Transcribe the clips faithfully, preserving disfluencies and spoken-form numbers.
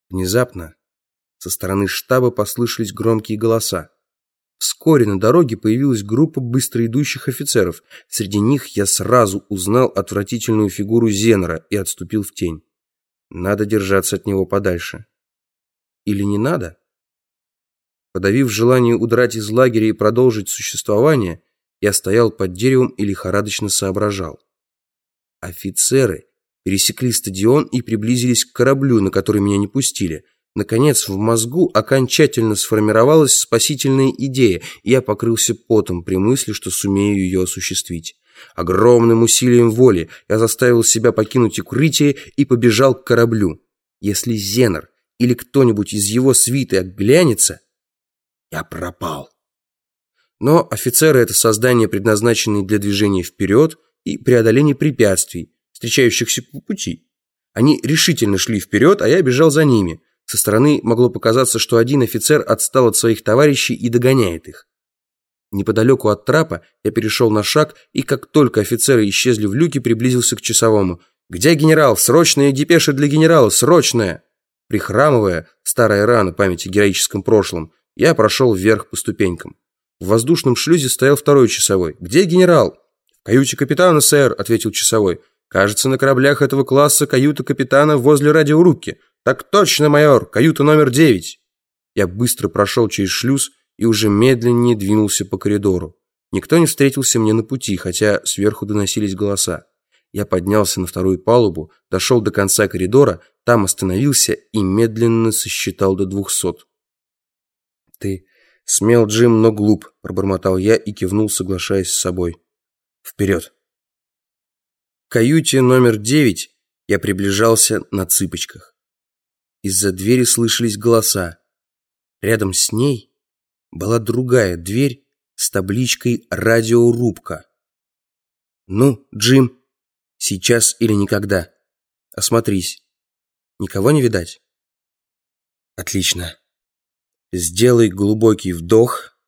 Внезапно со стороны штаба послышались громкие голоса. Вскоре на дороге появилась группа быстро идущих офицеров. Среди них я сразу узнал отвратительную фигуру Зенера и отступил в тень. Надо держаться от него подальше. Или не надо? Подавив желание удрать из лагеря и продолжить существование, я стоял под деревом и лихорадочно соображал. Офицеры пересекли стадион и приблизились к кораблю, на который меня не пустили. Наконец, в мозгу окончательно сформировалась спасительная идея, и я покрылся потом при мысли, что сумею ее осуществить. Огромным усилием воли я заставил себя покинуть укрытие и побежал к кораблю. Если Зенер или кто-нибудь из его свиты оглянется, я пропал. Но офицеры — это создания, предназначенные для движения вперед и преодоления препятствий, встречающихся по пути. Они решительно шли вперед, а я бежал за ними. Со стороны могло показаться, что один офицер отстал от своих товарищей и догоняет их. Неподалеку от трапа я перешел на шаг, и как только офицеры исчезли в люке, приблизился к часовому. «Где генерал? Срочная депеша для генерала! Срочная!» Прихрамывая, старая рана памяти о героическом прошлом, я прошел вверх по ступенькам. В воздушном шлюзе стоял второй часовой. «Где генерал?» «В каюте капитана, сэр», — ответил часовой. «Кажется, на кораблях этого класса каюта капитана возле радиорубки». «Так точно, майор, каюта номер девять». Я быстро прошел через шлюз и уже медленнее двинулся по коридору. Никто не встретился мне на пути, хотя сверху доносились голоса. Я поднялся на вторую палубу, дошел до конца коридора, там остановился и медленно сосчитал до двухсот. «Ты смел, Джим, но глуп», — пробормотал я и кивнул, соглашаясь с собой. «Вперед!» В каюте номер девять я приближался на цыпочках. Из-за двери слышались голоса. Рядом с ней была другая дверь с табличкой «Радиорубка». «Ну, Джим, сейчас или никогда. Осмотрись. Никого не видать?» «Отлично. Сделай глубокий вдох».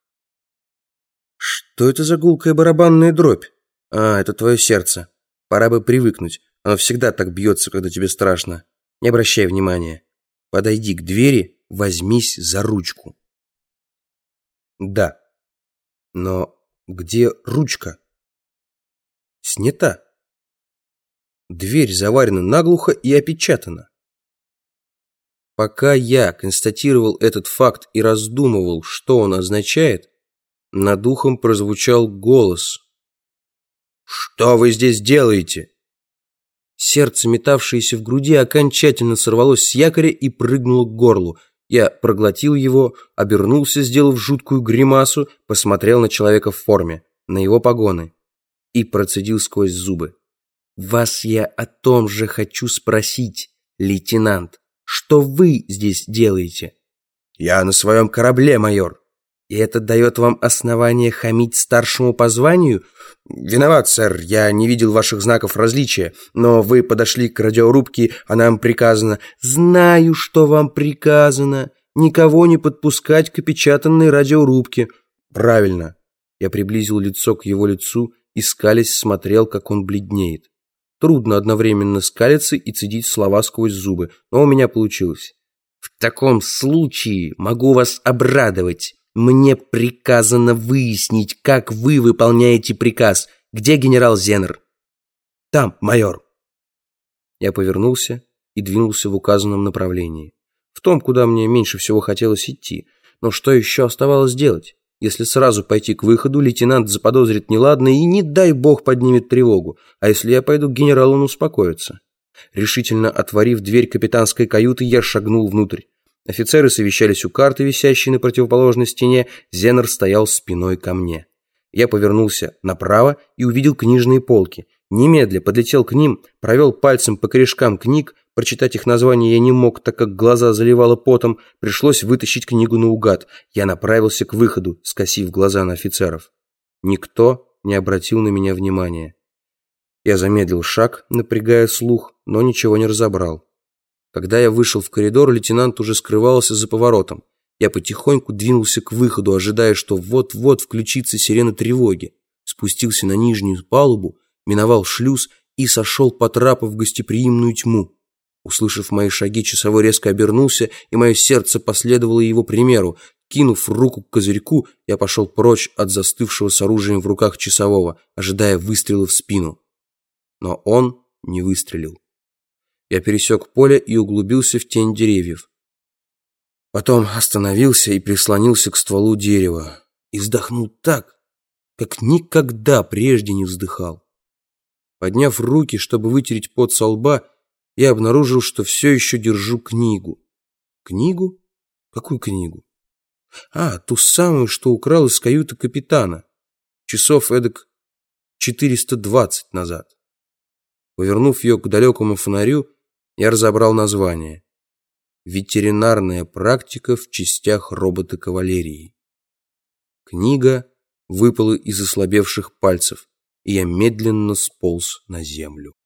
«Что это за гулкая барабанная дробь?» «А, это твое сердце. Пора бы привыкнуть. Оно всегда так бьется, когда тебе страшно. Не обращай внимания. Подойди к двери, возьмись за ручку». «Да. Но где ручка?» «Снята. Дверь заварена наглухо и опечатана». Пока я констатировал этот факт и раздумывал, что он означает, над ухом прозвучал голос. «Что вы здесь делаете?» Сердце, метавшееся в груди, окончательно сорвалось с якоря и прыгнуло к горлу. Я проглотил его, обернулся, сделав жуткую гримасу, посмотрел на человека в форме, на его погоны и процедил сквозь зубы. «Вас я о том же хочу спросить, лейтенант. Что вы здесь делаете?» «Я на своем корабле, майор». «И это дает вам основание хамить старшему по званию?» «Виноват, сэр, я не видел ваших знаков различия, но вы подошли к радиорубке, а нам приказано...» «Знаю, что вам приказано. Никого не подпускать к опечатанной радиорубке». «Правильно». Я приблизил лицо к его лицу и, скалясь, смотрел, как он бледнеет. Трудно одновременно скалиться и цедить слова сквозь зубы, но у меня получилось. «В таком случае могу вас обрадовать. Мне приказано выяснить, как вы выполняете приказ. Где генерал Зенер?» «Там, майор». Я повернулся и двинулся в указанном направлении. В том, куда мне меньше всего хотелось идти. Но что еще оставалось делать? Если сразу пойти к выходу, лейтенант заподозрит неладное и, не дай бог, поднимет тревогу. А если я пойду к генералу, он успокоится. Решительно отворив дверь капитанской каюты, я шагнул внутрь. Офицеры совещались у карты, висящей на противоположной стене. Зенер стоял спиной ко мне. Я повернулся направо и увидел книжные полки. Немедля подлетел к ним, провел пальцем по корешкам книг. Прочитать их название я не мог, так как глаза заливало потом. Пришлось вытащить книгу наугад. Я направился к выходу, скосив глаза на офицеров. Никто не обратил на меня внимания. Я замедлил шаг, напрягая слух, но ничего не разобрал. Когда я вышел в коридор, лейтенант уже скрывался за поворотом. Я потихоньку двинулся к выходу, ожидая, что вот-вот включится сирена тревоги. Спустился на нижнюю палубу, миновал шлюз и сошел по трапу в гостеприимную тьму. Услышав мои шаги, часовой резко обернулся, и мое сердце последовало его примеру. Кинув руку к козырьку, я пошел прочь от застывшего с оружием в руках часового, ожидая выстрела в спину. Но он не выстрелил. Я пересек поле и углубился в тень деревьев. Потом остановился и прислонился к стволу дерева. И вздохнул так, как никогда прежде не вздыхал. Подняв руки, чтобы вытереть пот со лба, я обнаружил, что все еще держу книгу. Книгу? Какую книгу? А, ту самую, что украл из каюты капитана. Часов эдак четыреста двадцать назад. Повернув ее к далекому фонарю, я разобрал название. «Ветеринарная практика в частях робота-кавалерии». Книга выпала из ослабевших пальцев, и я медленно сполз на землю.